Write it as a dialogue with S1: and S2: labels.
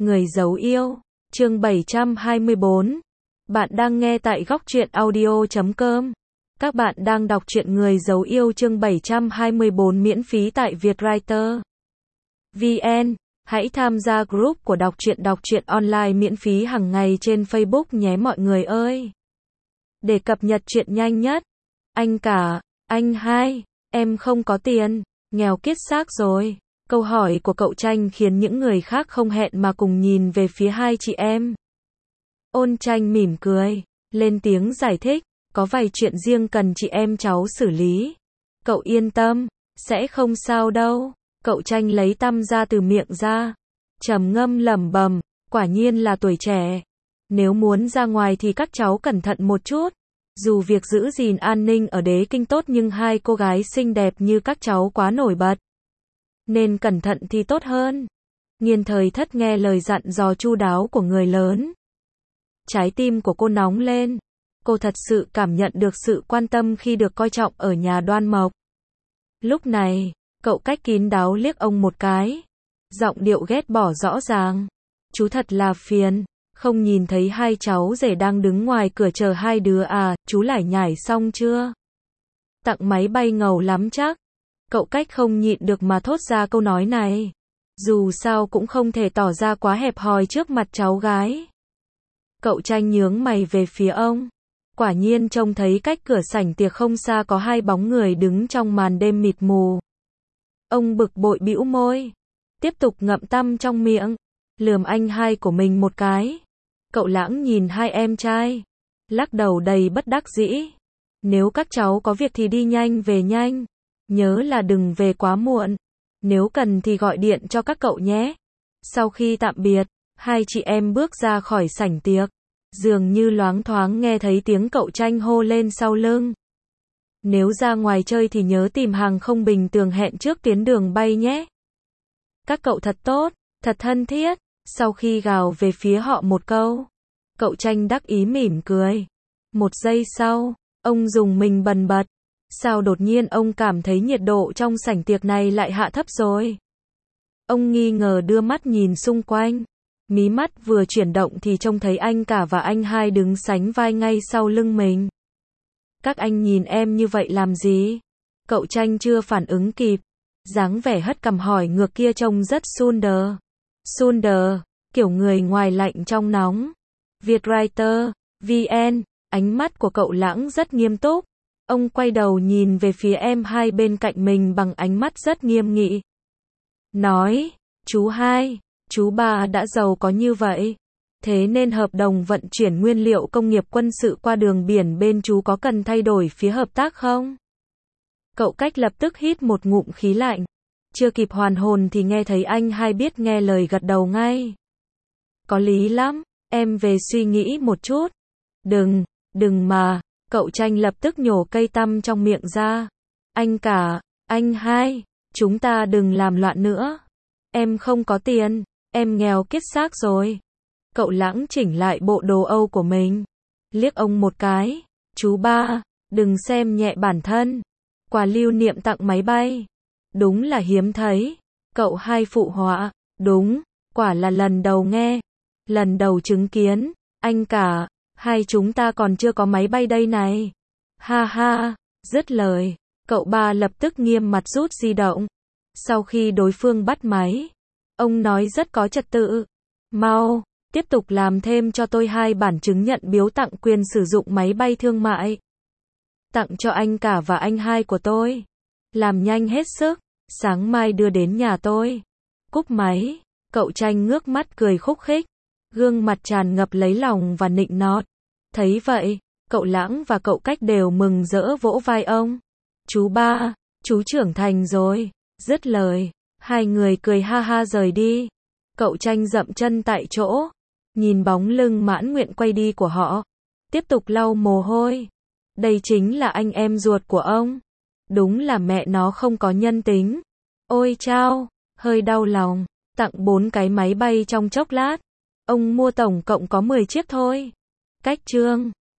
S1: Người dấu yêu, chương 724. Bạn đang nghe tại góc truyện audio.com. Các bạn đang đọc truyện Người dấu yêu chương 724 miễn phí tại Vietwriter VN. Hãy tham gia group của đọc truyện online miễn phí hàng ngày trên Facebook nhé mọi người ơi. Để cập nhật truyện nhanh nhất. Anh cả, anh hai, em không có tiền, nghèo kiết xác rồi. Câu hỏi của cậu Tranh khiến những người khác không hẹn mà cùng nhìn về phía hai chị em. Ôn Tranh mỉm cười, lên tiếng giải thích, có vài chuyện riêng cần chị em cháu xử lý. Cậu yên tâm, sẽ không sao đâu. Cậu Tranh lấy tăm ra từ miệng ra, trầm ngâm lẩm bẩm, quả nhiên là tuổi trẻ. Nếu muốn ra ngoài thì các cháu cẩn thận một chút. Dù việc giữ gìn an ninh ở Đế Kinh tốt nhưng hai cô gái xinh đẹp như các cháu quá nổi bật. Nên cẩn thận thì tốt hơn. Nghiên Thời Thất nghe lời dặn dò chu đáo của người lớn. Trái tim của cô nóng lên. Cô thật sự cảm nhận được sự quan tâm khi được coi trọng ở nhà Đoan Mộc. Lúc này, cậu Cách kín đáo liếc ông một cái. Giọng điệu ghét bỏ rõ ràng. Chú thật là phiền. Không nhìn thấy hai cháu rể đang đứng ngoài cửa chờ hai đứa à, chú lải nhải xong chưa? Tặng máy bay ngầu lắm chắc. Cậu Cách không nhịn được mà thốt ra câu nói này. Dù sao cũng không thể tỏ ra quá hẹp hòi trước mặt cháu gái. Cậu Tranh nhướng mày về phía ông. Quả nhiên trông thấy cách cửa sảnh tiệc không xa có hai bóng người đứng trong màn đêm mịt mù. Ông bực bội bĩu môi. Tiếp tục ngậm tăm trong miệng. Lườm anh hai của mình một cái. Cậu Lãng nhìn hai em trai. Lắc đầu đầy bất đắc dĩ. Nếu các cháu có việc thì đi nhanh về nhanh. Nhớ là đừng về quá muộn. Nếu cần thì gọi điện cho các cậu nhé. Sau khi tạm biệt, hai chị em bước ra khỏi sảnh tiệc. Dường như loáng thoáng nghe thấy tiếng cậu Tranh hô lên sau lưng. Nếu ra ngoài chơi thì nhớ tìm hàng không bình tường hẹn trước tuyến đường bay nhé. Các cậu thật tốt, thật thân thiết. Sau khi gào về phía họ một câu, cậu Tranh đắc ý mỉm cười. Một giây sau, ông rùng mình bần bật. Sao đột nhiên ông cảm thấy nhiệt độ trong sảnh tiệc này lại hạ thấp rồi? Ông nghi ngờ đưa mắt nhìn xung quanh. Mí mắt vừa chuyển động thì trông thấy anh cả và anh hai đứng sánh vai ngay sau lưng mình. Các anh nhìn em như vậy làm gì? Cậu Tranh chưa phản ứng kịp. Dáng vẻ hất cằm hỏi ngược kia trông rất Sunder. Sunder, kiểu người ngoài lạnh trong nóng. Vietwriter VN, ánh mắt của cậu Lãng rất nghiêm túc. Ông quay đầu nhìn về phía em hai bên cạnh mình bằng ánh mắt rất nghiêm nghị. Nói, chú hai, chú ba đã giàu có như vậy. Thế nên hợp đồng vận chuyển nguyên liệu công nghiệp quân sự qua đường biển bên chú có cần thay đổi phía hợp tác không? Cậu Cách lập tức hít một ngụm khí lạnh. Chưa kịp hoàn hồn thì nghe thấy anh hai biết nghe lời gật đầu ngay. Có lý lắm, em về suy nghĩ một chút. Đừng mà. Cậu Tranh lập tức nhổ cây tăm trong miệng ra. Anh cả, anh hai, chúng ta đừng làm loạn nữa. Em không có tiền, em nghèo kiết xác rồi. Cậu Lãng chỉnh lại bộ đồ Âu của mình. Liếc ông một cái. Chú ba, đừng xem nhẹ bản thân. Quà lưu niệm tặng máy bay. Đúng là hiếm thấy. Cậu hai phụ họa. Đúng, quả là lần đầu nghe. Lần đầu chứng kiến. Anh cả, hai chúng ta còn chưa có máy bay đây này. Ha ha, dứt lời. Cậu ba lập tức nghiêm mặt rút di động. Sau khi đối phương bắt máy, ông nói rất có trật tự. Mau, tiếp tục làm thêm cho tôi 2 bản chứng nhận biếu tặng quyền sử dụng máy bay thương mại. Tặng cho anh cả và anh hai của tôi. Làm nhanh hết sức, sáng mai đưa đến nhà tôi. Cúp máy, cậu Tranh ngước mắt cười khúc khích. Gương mặt tràn ngập lấy lòng và nịnh nọt. Thấy vậy, cậu Lãng và cậu Cách đều mừng rỡ vỗ vai ông. Chú ba, chú trưởng thành rồi. Dứt lời, hai người cười ha ha rời đi. Cậu Tranh dậm chân tại chỗ, nhìn bóng lưng mãn nguyện quay đi của họ. Tiếp tục lau mồ hôi. Đây chính là anh em ruột của ông. Đúng là mẹ nó không có nhân tính. Ôi chao, hơi đau lòng. Tặng 4 cái máy bay trong chốc lát. Ông mua tổng cộng có 10 chiếc thôi. Cách chương